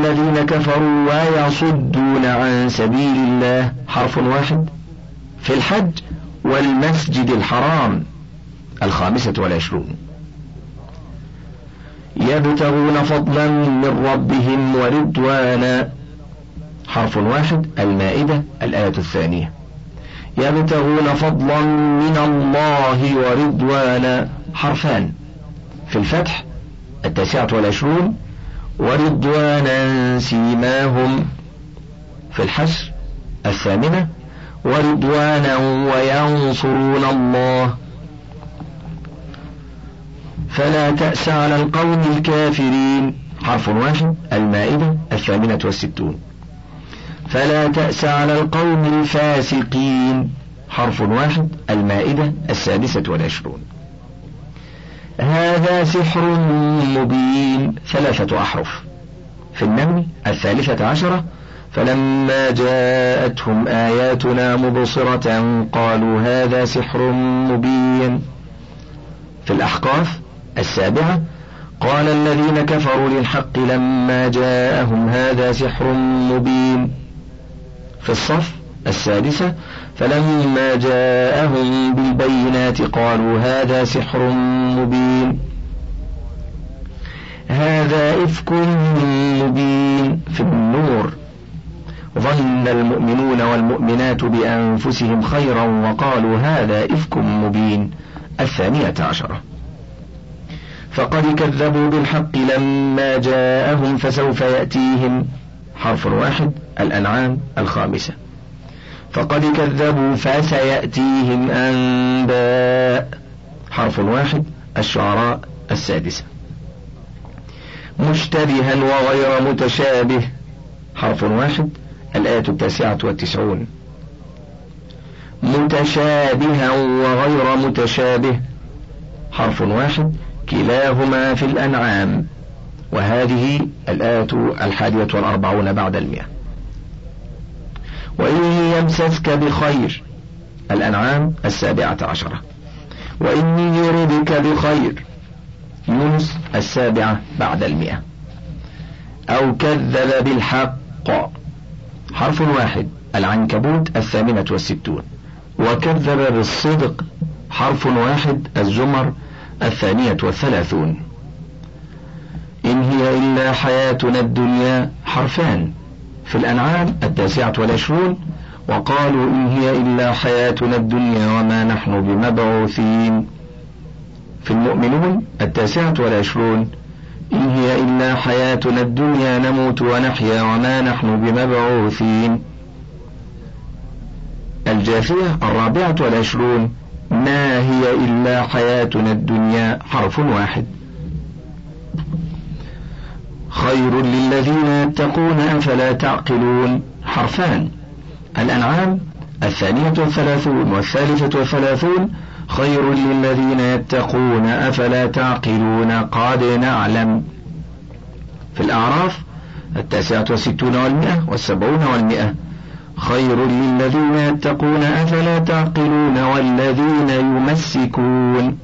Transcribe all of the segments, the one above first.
الذين كفروا ويصدون عن سبيل الله حرف واحد في الحج والمسجد الحرام 25. يبتغون فضلا من ربهم ورضوانا حرف واحد المائدة الآية 2. يبتغون فضلا من الله ورضوانا حرفان في الفتح 29 ورضوانا سيماهم في الحشر 8 ورضوانا وينصرون الله. فلا تأس على القوم الكافرين حرف واحد المائدة 68. فلا تأس على القوم الفاسقين حرف واحد المائدة 26. هذا سحر مبين 3 أحرف في النمل 13 فلما جاءتهم آياتنا مبصرة قالوا هذا سحر مبين. في الأحقاف 7 قال الذين كفروا للحق لما جاءهم هذا سحر مبين. في الصف 6 فلما جاءهم بالبينات قالوا هذا سحر مبين. هذا إفك مبين في النور ظن المؤمنون والمؤمنات بأنفسهم خيرا وقالوا هذا إفك مبين 12. فقد كذبوا بالحق لما جاءهم فسوف يأتيهم حرف واحد الأنعام 5. فقد كذبوا فسيأتيهم أنباء حرف واحد الشعراء 6. مشتبها وغير متشابه حرف واحد الآية 99. متشابها وغير متشابه حرف واحد كلاهما في الأنعام وهذه الآية 41 بعد 100. وإن يمسسك بخير الأنعام 17. وإن يردك بخير يونس 7 بعد 100. أو كذب بالحق حرف واحد العنكبوت 68. وكذب بالصدق حرف واحد الزمر 32. إن هي إلا حياتنا الدنيا حرفان في الأنعام 29 وقالوا إن هي إلا حياتنا الدنيا وما نحن بمبعوثين. في المؤمنون 29 إن هي إلا حياتنا الدنيا نموت ونحيا وما نحن بمبعوثين. الجاثية 24 ما هي إلا حياتنا الدنيا حرف واحد. خير للذين يتقون أفلا تعقلون حرفان الأنعام 32 والثالثة 30 خير للذين يتقون أفلا تعقلون قد نعلم. في الأعراف 69 والمئة 70 خير للذين يتقون أفلا تعقلون والذين يمسكون.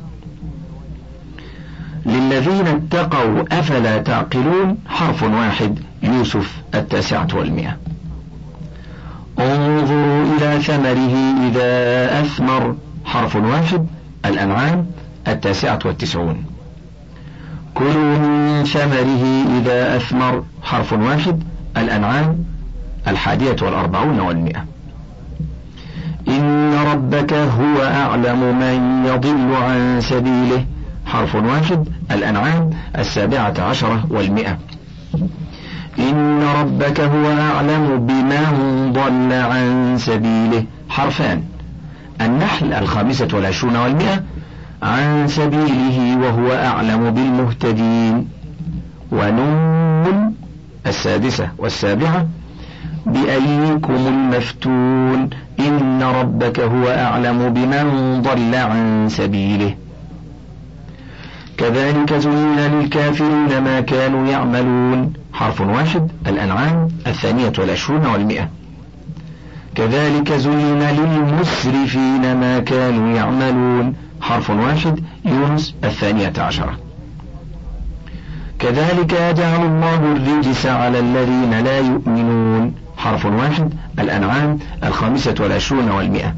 للذين اتقوا أفلا تعقلون حرف واحد يوسف 9 انظروا إلى ثمره إذا أثمر حرف واحد الأنعام 99. كلوا من ثمره إذا أثمر حرف واحد الأنعام 41 إن ربك هو أعلم من يضل عن سبيله حرف واحد الأنعام 17 إن ربك هو أعلم بمن ضل عن سبيله حرفان النحل 25 عن سبيله وهو أعلم بالمهتدين. ونون 6 و7 بأيكم المفتون إن ربك هو أعلم بمن ضل عن سبيله. كذلك زين للكافرين ما كانوا يعملون حرف واحد الأنعام 22 كذلك زين للمسرفين ما كانوا يعملون حرف واحد يونس 12. كذلك يجعل الله الرجس على الذين لا يؤمنون. حرف واحد الأنعام 25 و100.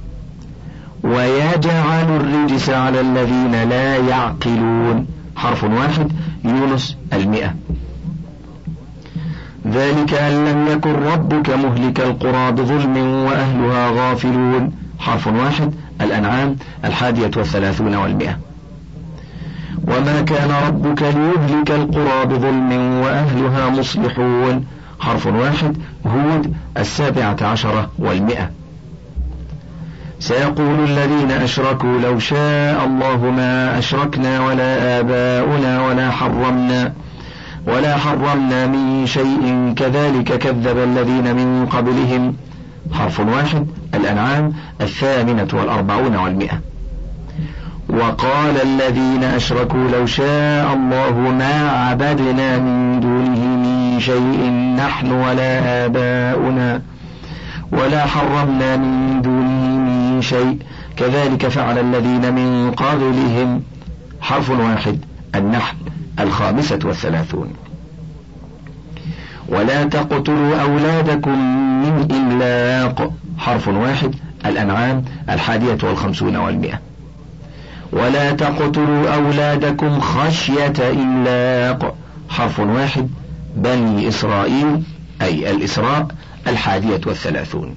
ويجعل الرجس على الذين لا يعقلون. حرف واحد يونس 100. ذلك أن لم يكن ربك مهلك القرى بظلم وأهلها غافلون. حرف واحد الأنعام 31 و100. وما كان ربك ليهلك القرى بظلم وأهلها مصلحون. حرف واحد هود 17 و100. سيقول الذين أشركوا لو شاء الله ما أشركنا ولا آباؤنا ولا حرمنا من شيء كذلك كذب الذين من قبلهم. حرف واحد الأنعام 48 و100. وقال الذين أشركوا لو شاء الله ما عبدنا من دونه من شيء نحن ولا آباؤنا ولا حرمنا من دونه من شيء كذلك فعل الذين من قبلهم. حرف واحد النحل 35. ولا تقتلوا أولادكم من إملاق. حرف واحد الأنعام 51 و100. ولا تقتلوا أولادكم خشية إملاق. حرف واحد بني إسرائيل أي الإسراء 31.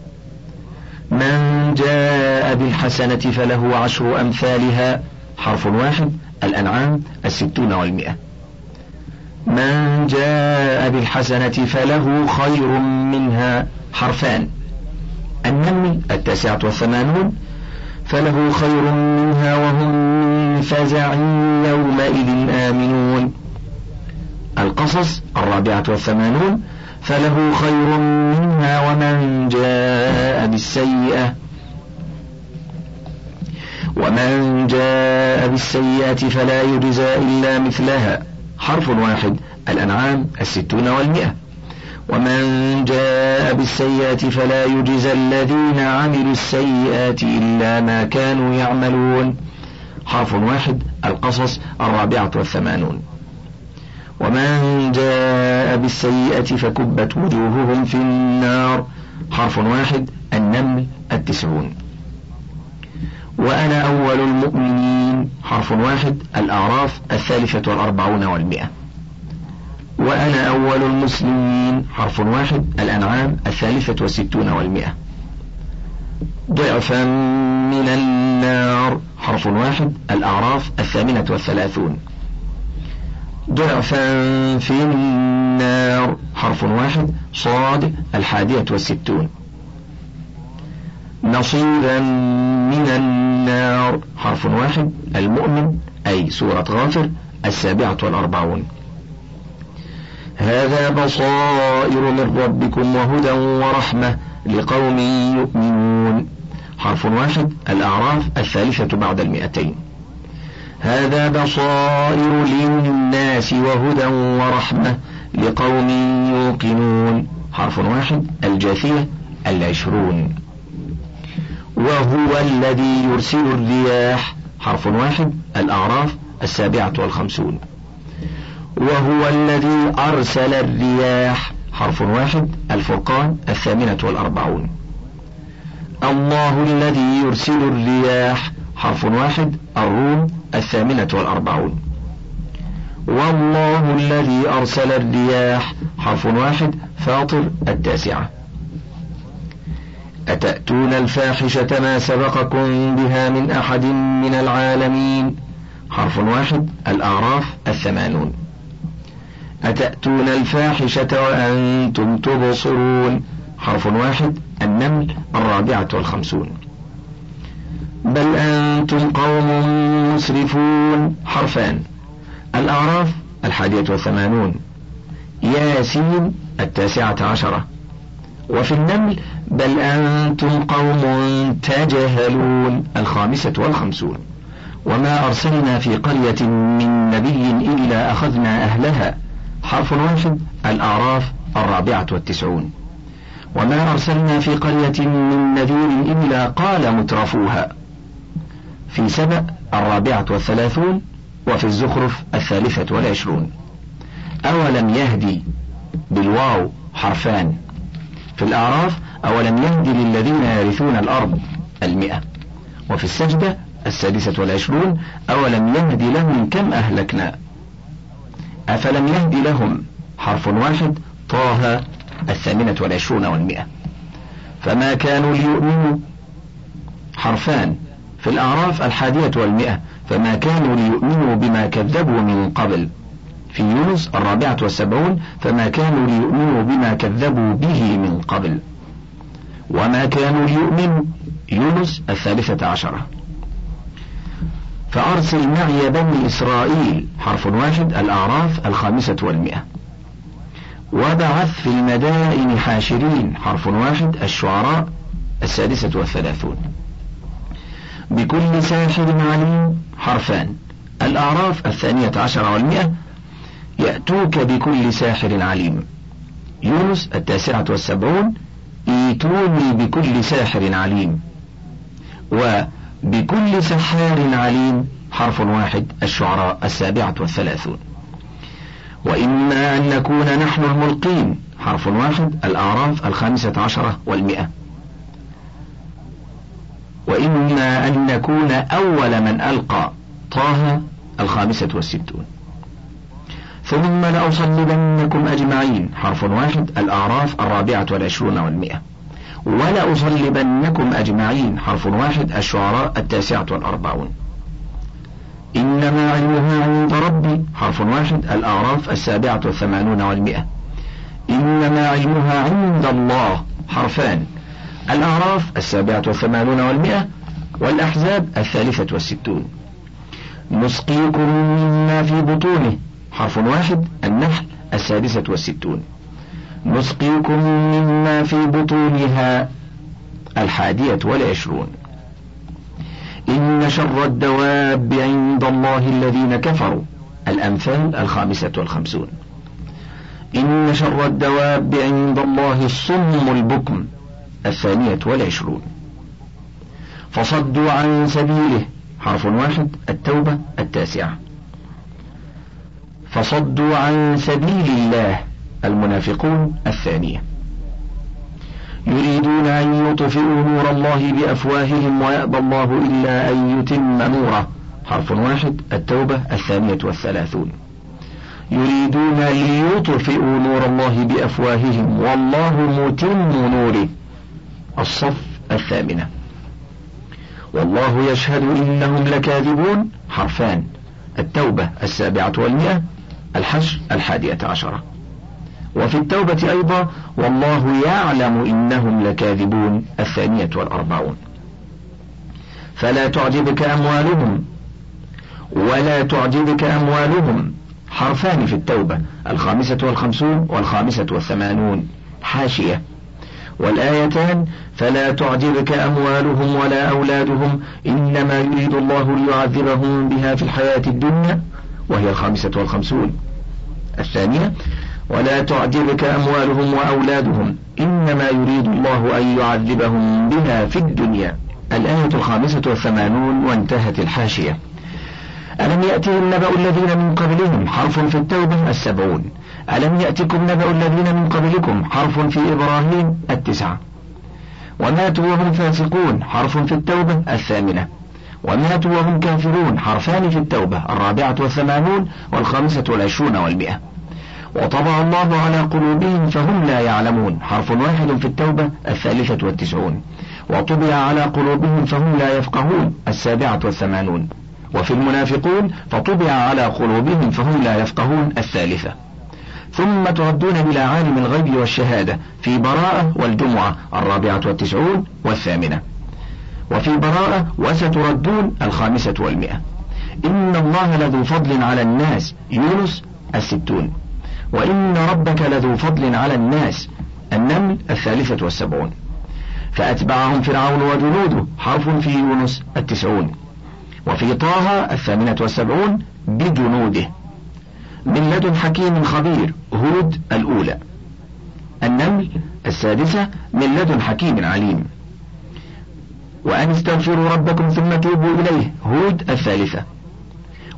من جاء بالحسنة فله 10 أمثالها. حرف واحد الأنعام 60 و100. من جاء بالحسنة فله خير منها. حرفان النمل 89 فله خير منها وهم من فزع يومئذ آمنون. القصص 84 فله خير منها ومن جاء بالسيئة فلا يجزى إلا مثلها. حرف واحد الأنعام 60 و100. ومن جاء بالسيئة فلا يجزى الذين عملوا السيئات إلا ما كانوا يعملون. حرف واحد القصص 84. ومن جاء بالسيئة فكبت وجوههم في النار. حرف واحد النمل 90. وأنا أول المؤمنين. حرف واحد الأعراف 43 و100. وأنا أول المسلمين. حرف واحد الأنعام 63 و100. ضعفا من النار. حرف واحد الأعراف 38. ضعفا في النار. حرف واحد صاد 61. نصيبا من النار. حرف واحد المؤمن أي سورة غافر 47. هذا بصائر من ربكم وهدى ورحمة لقوم يؤمنون. حرف واحد الأعراف 3 بعد 200. هذا بصائر للناس وهدى ورحمة لقوم يوقنون. حرف واحد الجاثية 20. وهو الذي يرسل الرياح. حرف واحد الأعراف 57. وهو الذي أرسل الرياح. حرف واحد الفرقان 48. الله الذي يرسل الرياح. حرف واحد الروم 48. والله الذي أرسل الرياح. حرف واحد فاطر 9. أتأتون الفاحشة ما سبقكم بها من أحد من العالمين. حرف واحد الأعراف 80. أتأتون الفاحشة وأنتم تبصرون. حرف واحد النمل 54. بل أنتم قوم مسرفون. حرفان الأعراف 81. ياسين 19. وفي النمل بل أنتم قوم تجهلون 55. وما أرسلنا في قرية من نبي إلا أخذنا أهلها. حرف واحد الأعراف 94. وما أرسلنا في قرية من نذير إلا قال مترفوها. في سبأ 34. وفي الزخرف 23. أولم يهدي بالواو حرفان. في الأعراف أولم يهدي للذين يرثون الأرض 100. وفي السجدة 26 أولم يهدي لهم كم أهلكنا. أفلم يهدي لهم حرف واحد. طه 28 و100. فما كانوا ليؤمنوا حرفان. في الأعراف 100 فما كانوا ليؤمنوا بما كذبوا من قبل. في يونس 74 فما كانوا ليؤمنوا بما كذبوا به من قبل. وما كانوا ليؤمنوا يونس 13. فأرسل معي بني إسرائيل حرف واحد. الأعراف 500. وبعث في المدائن حاشرين حرف واحد. الشعراء 36. بكل ساحر عليم حرفان. الأعراف 12 و100 يأتوك بكل ساحر عليم. يونس 79 ايتوني بكل ساحر عليم. وبكل سحار عليم حرف واحد. الشعراء 37. وإما أن نكون نحن الملقين حرف واحد. الأعراف 15 و100. وإما أن نكون أول من ألقى طه 65. ثم لأصلبنكم أجمعين حرف واحد. الأعراف 24 و100. ولأصلبنكم أجمعين حرف واحد. الشعراء 49. إنما علمها عند ربي حرف واحد. الأعراف 87 و100. إنما علمها عند الله حرفان. الأعراف 87 و100. والأحزاب 63. نسقيكم مما في بطونه حرف واحد. النحل 66. نسقيكم مما في بطونها 21. إن شر الدواب عند الله الذين كفروا. الأنفال 55. إن شر الدواب عند الله الصم البكم 22. فصدوا عن سبيله حرف واحد. التوبة 9. فصدوا عن سبيل الله المنافقون 2. يريدون أن يطفئوا نور الله بأفواههم ويأبى الله إلا أن يتم نوره حرف واحد. التوبة 32. يريدون ليطفئوا نور الله بأفواههم والله متم نوره الصف 8. والله يشهد إنهم لكاذبون حرفان. التوبة 7 و100. الحشر 11. وفي التوبة أيضا والله يعلم إنهم لكاذبون 42. فلا تعجبك أموالهم ولا تعجبك أموالهم حرفان. في التوبة 55 و85. حاشية. والآيتان فلا تعجبك أموالهم ولا أولادهم إنما يريد الله ليعذبهم بها في الحياة الدنيا وهي 55. الثانية ولا تعجبك أموالهم وأولادهم إنما يريد الله أن يعذبهم بها في الدنيا. الآية 85 وانتهت الحاشية. ألم يأتهم نبأ الذين من قبلهم حرف في التوبة 70. ألم يأتكم نبأ الذين من قبلكم حرف في إبراهيم 9. وماتوا وهم فاسقون حرف في التوبة 8. وماتوا وهم كافرون حرفان في التوبة 84 و25 و100. وطبع الله على قلوبهم فهم لا يعلمون حرف واحد. في التوبة 93. وطبع على قلوبهم فهم لا يفقهون 87. وفي المنافقون فطبع على قلوبهم فهم لا يفقهون 3. ثم تردون إلى عالم الغيب والشهادة في براءة والجمعة 94 و8. وفي براءة وستردون 5 و100. إن الله لذو فضل على الناس يونس 60. وإن ربك لذو فضل على الناس النمل 73. فأتبعهم فرعون وجنوده حرف في يونس 90. وفي طه 78 بجنوده. من لدن حكيم خبير هود 1. النمل 6 من لدن حكيم عليم. وأن استغفروا ربكم ثم توبوا إليه هود 3.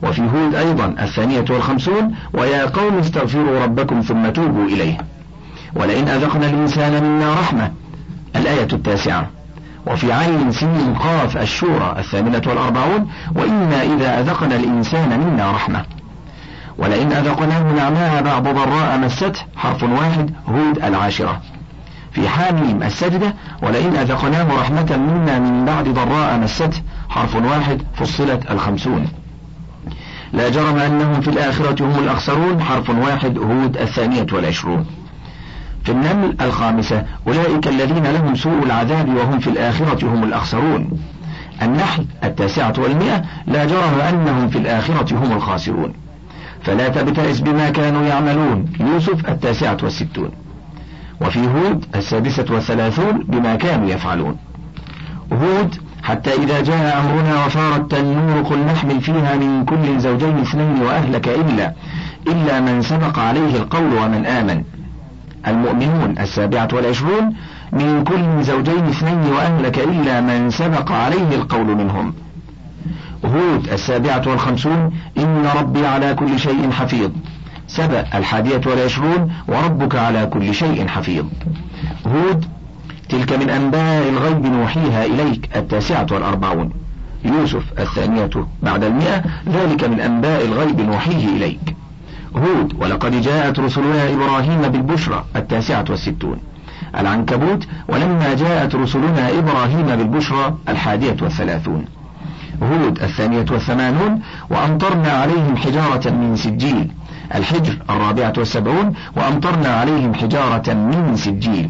وفي هود أيضا 52 ويا قوم استغفروا ربكم ثم توبوا إليه. ولئن أذقنا الإنسان منا رحمة الآية 9. وفي عين سين قاف الشورى 48 وإنا إذا أذقنا الإنسان منا رحمة. ولئن أذقناه نعماء بعد ضراء مسته حرف 1 هود 10. في حاميم السجدة ولئن أذقناه رحمة منا من بعد ضراء مسته حرف 1 فصلت 50. لا جرم أنهم في الآخرة هم الأخسرون حرف 1 هود 22. في النمل 5 أولئك الذين لهم سوء العذاب وهم في الآخرة هم الأخسرون. النحل 9 لا جرم أنهم في الآخرة هم الخاسرون. فلا تبتئس بما كانوا يعملون يوسف 69. وفي هود 36 بما كانوا يفعلون. هود حتى إذا جاء أمرنا وفارت النور قل نحمل فيها من كل زوجين 2 وأهلك إلا من سبق عليه القول ومن آمن. المؤمنون 27 من كل زوجين 2 وأهلك إلا من سبق عليه القول منهم. هود 57 إن ربي على كل شيء حفيظ. سبأ 21 وربك على كل شيء حفيظ. هود تلك من أنباء الغيب نوحيها إليك 49. يوسف 2 بعد 100 ذلك من أنباء الغيب نوحيه إليك. هود ولقد جاءت رسلنا إبراهيم بالبشرى 69. العنكبوت ولما جاءت رسلنا إبراهيم بالبشرى 31. هود 82 وأمطرنا عليهم حجارة من سجيل. الحجر 74 وأمطرنا عليهم حجارة من سجيل.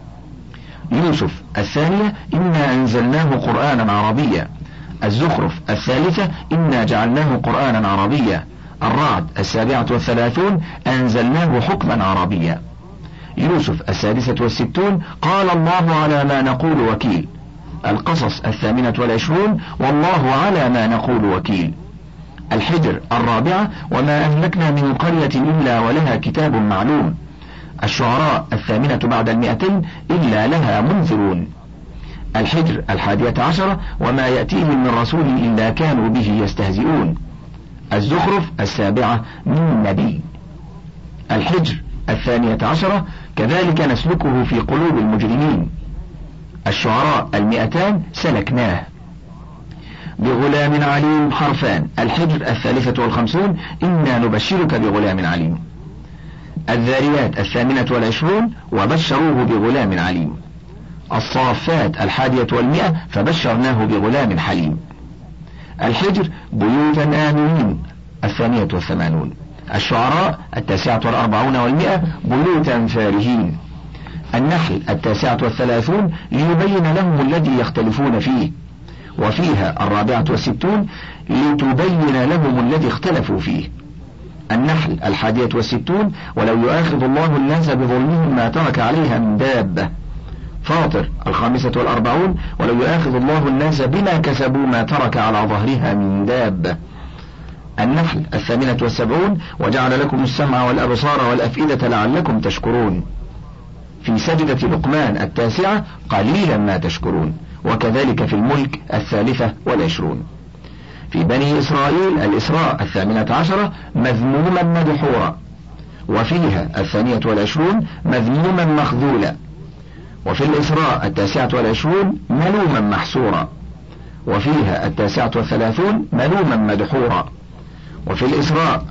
يوسف 2 إنا أنزلناه قرآنا عربيا. الزخرف 3 إنا جعلناه قرآنا عربيا. الرعد 37 أنزلناه حكما عربيا. يوسف 66 قال الله على ما نقول وكيل. القصص 28 والله على ما نقول وكيل. الحجر 4 وما أهلكنا من قرية إلا ولها كتاب معلوم. الشعراء 8 بعد 200 إلا لها منذرون. الحجر 11 وما يأتيهم من رسول إلا كانوا به يستهزئون. الزخرف 7 من نبي. الحجر 12 كذلك نسلكه في قلوب المجرمين. الشعراء 200 سلكناه. بغلام عليم حرفان. الحجر 53 إنا نبشرك بغلام عليم. الذاريات 28 وبشروه بغلام عليم. الصافات 100 فبشرناه بغلام حليم. الحجر بيوتا آمنين 82. الشعراء 49 و100 بيوتا فارهين. النحل 39 ليبين لهم الذي يختلفون فيه. وفيها 64 لتبين لهم الذي اختلفوا فيه. النحل 61 ولو يؤاخذ الله الناس بظلمهم ما ترك عليها من دابة. فاطر 45 ولو يؤاخذ الله الناس بما كسبوا ما ترك على ظهرها من دابة. النحل 78 وجعل لكم السمع والأبصار والأفئدة لعلكم تشكرون. في سجدة لقمان 9 قليلا ما تشكرون. وكذلك في الملك 23. في بني إسرائيل الإسراء 18 مذموما مدحورا. وفيها 22 مذموما مخذولا. وفي الإسراء 29 ملوما محسورا. وفيها 39 ملوما مدحورا. وفي الإسراء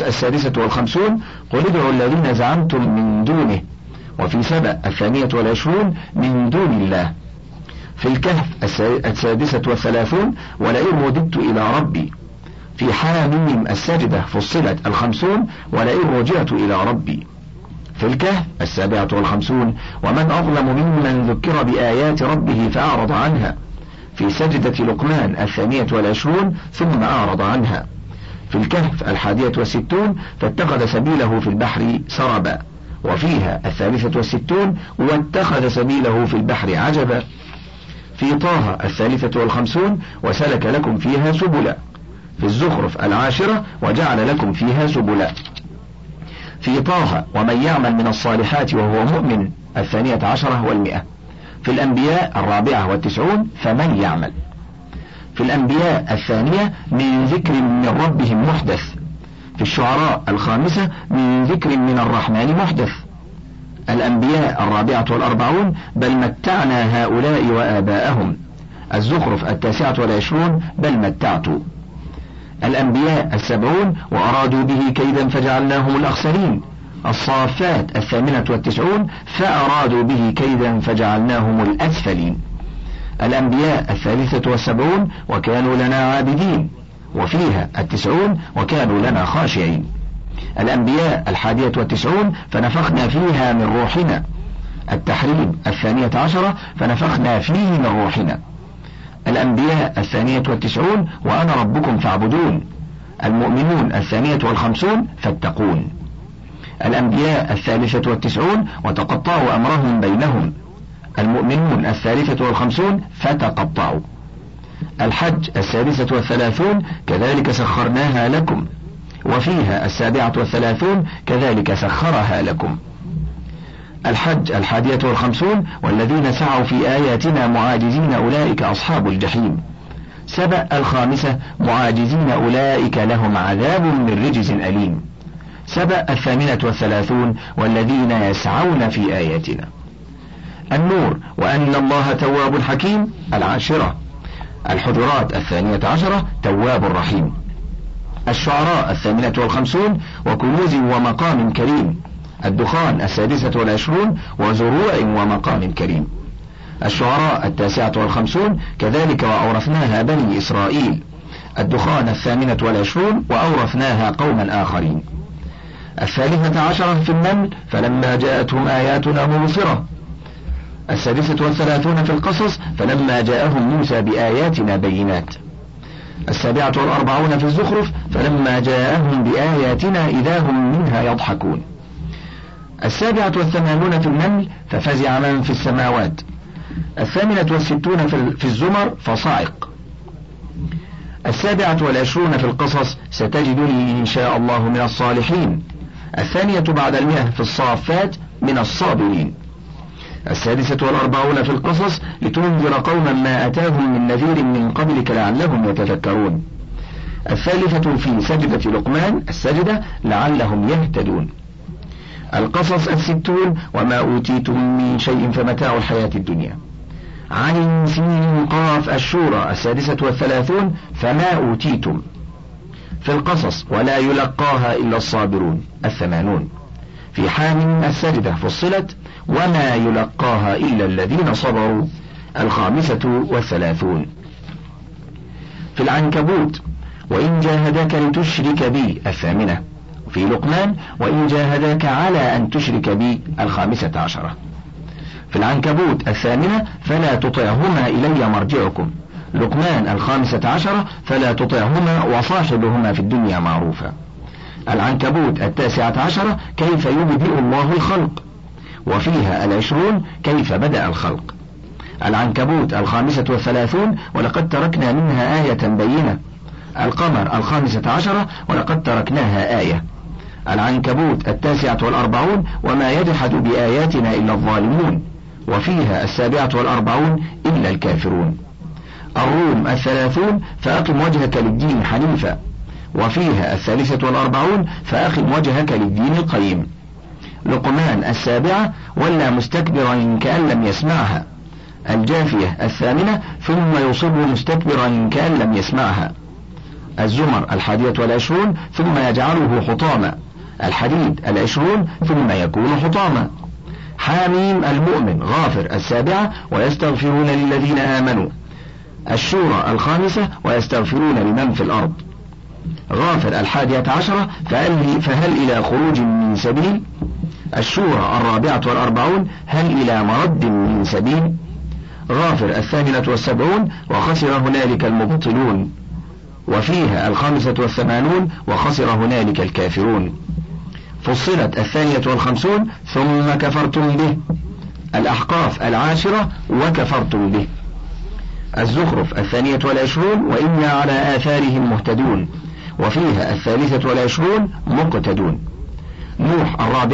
56 قل ادعوا الذين زعمتم من دونه. وفي سبأ 28 من دون الله. في الكهف 36 ولئن رددت إلى ربي. في حاميم السجدة فصلت 50 ولئن رجعت إلى ربي. في الكهف 57 ومن أظلم ممن ذكر بآيات ربه فأعرض عنها. في سجدة لقمان 28 ثم أعرض عنها. في الكهف 61 فاتخذ سبيله في البحر سربا. وفيها 63 واتخذ سبيله في البحر عجبا. في طه 53 وسلك لكم فيها سبلا. في الزخرف 10 وجعل لكم فيها سبلا. في طه ومن يعمل من الصالحات وهو مؤمن 12 و100. في الأنبياء 94 فمن يعمل. في الأنبياء 2 من ذكر من ربهم محدث. في الشعراء 5 من ذكر من الرحمن محدث. الأنبياء 44 بل متعنا هؤلاء وآباءهم. الزخرف 29 بل متعت. الأنبياء 70 وأرادوا به كيدا فجعلناهم الأخسرين. الصافات 98 فأرادوا به كيدا فجعلناهم الأسفلين. الأنبياء 73 وكانوا لنا عابدين، وفيها 90 وكانوا لنا خاشعين. الأنبياء 91 فنفخنا فيها من روحنا. التحريم 12 فنفخنا فيه من روحنا. الأنبياء 92 وأنا ربكم فاعبدون. المؤمنون 52 فاتقون. الأنبياء 93 وتقطعوا أمرهم بينهم. المؤمنون 53 فتقطعوا. الحج 36 كذلك سخرناها لكم، وفيها 37 كذلك سخرها لكم. الحج 51 والذين سعوا في آياتنا معاجزين أولئك أصحاب الجحيم. سبأ 5 معاجزين أولئك لهم عذاب من رجز أليم. سبأ 38 والذين يسعون في آياتنا. النور وأن الله تواب حكيم 10. الحجرات 12 تواب رحيم. الشعراء 58 وكنوز ومقام كريم. الدخان 26 وزروع ومقام كريم. الشعراء 59 كذلك وأورثناها بني إسرائيل. الدخان 28 وأورثناها قوما آخرين. 13 في النمل فلما جاءتهم آياتنا مبصرة. 36 في القصص فلما جاءهم موسى بآياتنا بينات. 47 في الزخرف فلما جاءهم بآياتنا إذا هم منها يضحكون. 87 في النمل ففزع من في السماوات. 68 في الزمر فصعق. 27 في القصص ستجدني إن شاء الله من الصالحين. 2 بعد 100 في الصافات من الصابرين. 46 في القصص لتنذر قوما ما أتاهم من نذير من قبلك لعلهم يتذكرون. 3 في سجدة لقمان السجدة لعلهم يهتدون. القصص 60 وما أوتيتم من شيء فمتاع الحياة الدنيا. عن سين قاف الشورى 36 فما أوتيتم. في القصص ولا يلقاها إلا الصابرون 80. في حامim السجدة فصلت وما يلقاها إلا الذين صبروا 35. في العنكبوت وإن جاهداك لتشرك بي 8. في لقمان وإن جاهداك على أن تشرك بي 15. في العنكبوت 8 فلا تطعهما إلي مرجعكم. لقمان 15 فلا تطعهما وصاحبهما في الدنيا معروفا. العنكبوت 19 كيف يبدئ الله الخلق، وفيها 20 كيف بدأ الخلق. العنكبوت 35 ولقد تركنا منها آية بينة. القمر 15 ولقد تركناها آية. العنكبوت 49 وما يجحد بآياتنا إلا الظالمون، وفيها 47 إلا الكافرون. الروم 30 فأقم وجهك للدين حنيفا، وفيها 43 فأقم وجهك للدين القيم. لقمان 7 ولا مستكبرا كأن لم يسمعها. الجاثية 8 ثم يصب مستكبرا كأن لم يسمعها. الزمر 21 ثم يجعله حطاما. الحديد 20 ثم يكون حطاما. حاميم المؤمن غافر 7 ويستغفرون للذين آمنوا. الشورى 5 ويستغفرون لمن في الأرض. غافر 11 فهل إلى خروج من سبيل. الشورى 44 هل إلى مرد من سبيل. غافر 78 وخسر هنالك المبطلون، وفيها 85 وخسر هنالك الكافرون. فصلت 52 ثم كفرتم به. الأحقاف 10 وكفرتم به. الزخرف 22 وإنا على آثارهم مهتدون، وفيها 23 مقتدون. نوح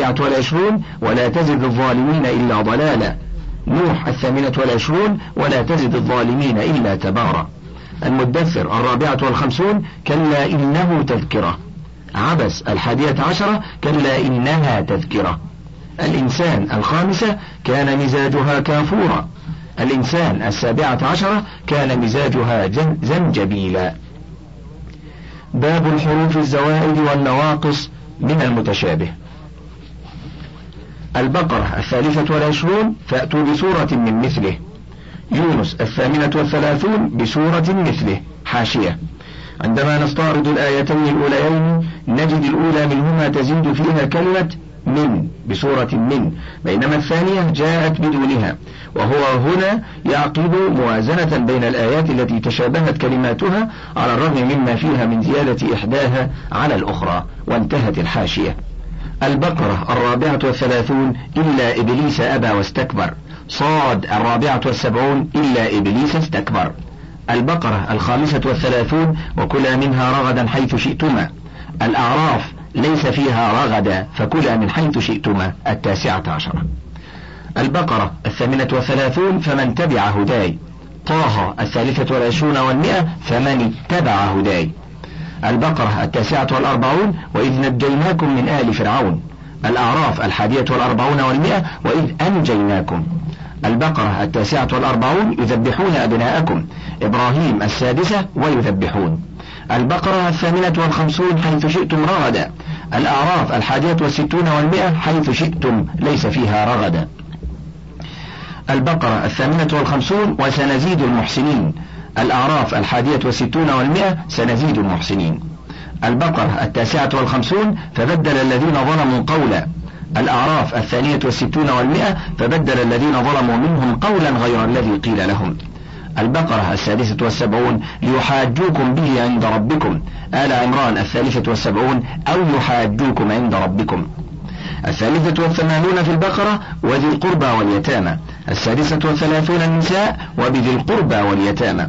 24 ولا تزد الظالمين إلا ضلالا. نوح 28 ولا تزد الظالمين إلا تبارا. المدثر 54 كلا إنه تذكرة. عبس 11 كلا إنها تذكرة. الإنسان 5 كان مزاجها كافورا. الإنسان 17 كان مزاجها زنجبيلا. باب الحروف الزوائد والنواقص من المتشابه. البقرة 23 فأتوا بسورة من مثله. يونس 38 بسورة مثله. حاشية: عندما نستعرض الآيتين الأوليين نجد الأولى منهما تزيد فيها كلمة من بسورة من، بينما الثانية جاءت بدونها، وهو هنا يعقد موازنة بين الآيات التي تشابهت كلماتها على الرغم مما فيها من زيادة إحداها على الأخرى. وانتهت الحاشية. البقرة 34 إلا إبليس أبى واستكبر. صاد 74 إلا إبليس استكبر. البقرة 35 وكلا منها رغدا حيث شئتما. الأعراف ليس فيها رغدا فكلا من حيث شئتما. 19. البقرة 38 فمن تبع هداي. طه 23 و100 فمن اتبع هداي. البقرة 49 وإذ نجيناكم من آل فرعون. الأعراف 41 و100 وإذ أنجيناكم. البقرة 49 يذبحون أبناءكم. إبراهيم 6 ويذبحون. البقرة 58 حيث شئتم رغدا. الأعراف 61 و100 حيث شئتم ليس فيها رغدا. البقرة 58 وسنزيد المحسنين. الأعراف 61 و100 سنزيد المحسنين. البقرة 59 فبدل الذين ظلموا قولا. الأعراف 62 و100 فبدل الذين ظلموا منهم قولا غير الذي قيل لهم. البقرة 76 ليحاجوكم به عند ربكم. آل عمران 73 أو يحاجوكم عند ربكم. 83 في البقرة وذي القربى واليتامى. 36 النساء وبذي القربى واليتامى.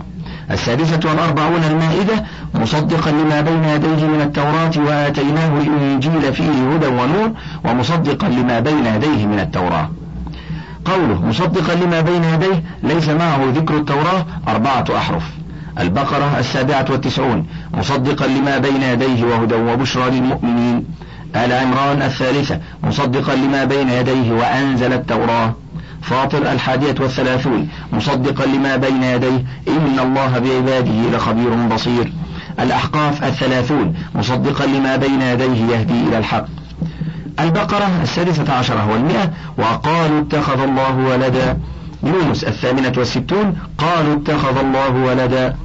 46 المائدة مصدقا لما بين يديه من التوراة وآتيناه الإنجيل فيه هدى ونور ومصدقا لما بين يديه من التوراة. قوله مصدقا لما بين يديه ليس معه ذكر التوراة 4 أحرف. البقرة 97 مصدقا لما بين يديه وهدى وبشرى للمؤمنين. آل عمران 3 مصدقا لما بين يديه وأنزل التوراة. فاطر 31 مصدقا لما بين يديه إن الله بعباده لخبير بصير. الأحقاف 30 مصدقا لما بين يديه يهدي إلى الحق. البقرة 16 و100 وقالوا اتخذ الله ولدا. يونس 68 قالوا اتخذ الله ولدا.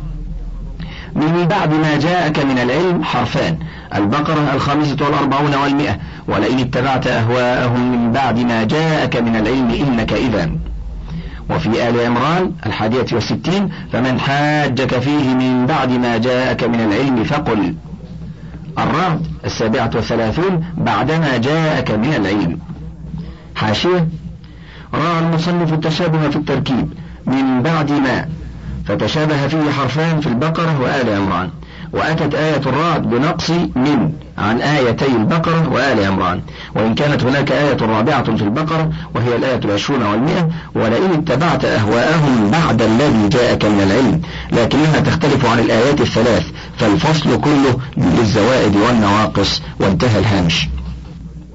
من بعد ما جاءك من العلم حرفان. البقرة 45 و100 ولئن اتبعت أهواءهم من بعد ما جاءك من العلم إنك إذا. وفي آل عمران 61 فمن حاجك فيه من بعد ما جاءك من العلم فقل. الرعد 37 بعدما جاءك من العلم. حاشية: راى المصنف التشابه في التركيب من بعد ما فتشابه فيه حرفان في البقرة وآل عمران، وأتت آية الرعد بنقص من عن آيتي البقرة وآل عمران، وإن كانت هناك آية رابعة في البقرة وهي الآية 20 و100 ولئن اتبعت أهواءهم بعد الذي جاءك من العلم، لكنها تختلف عن الآيات الثلاث فالفصل كله للزوائد والنواقص. وانتهى الهامش.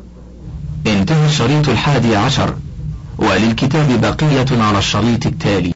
انتهى الشريط 11 وللكتاب بقية على الشريط التالي.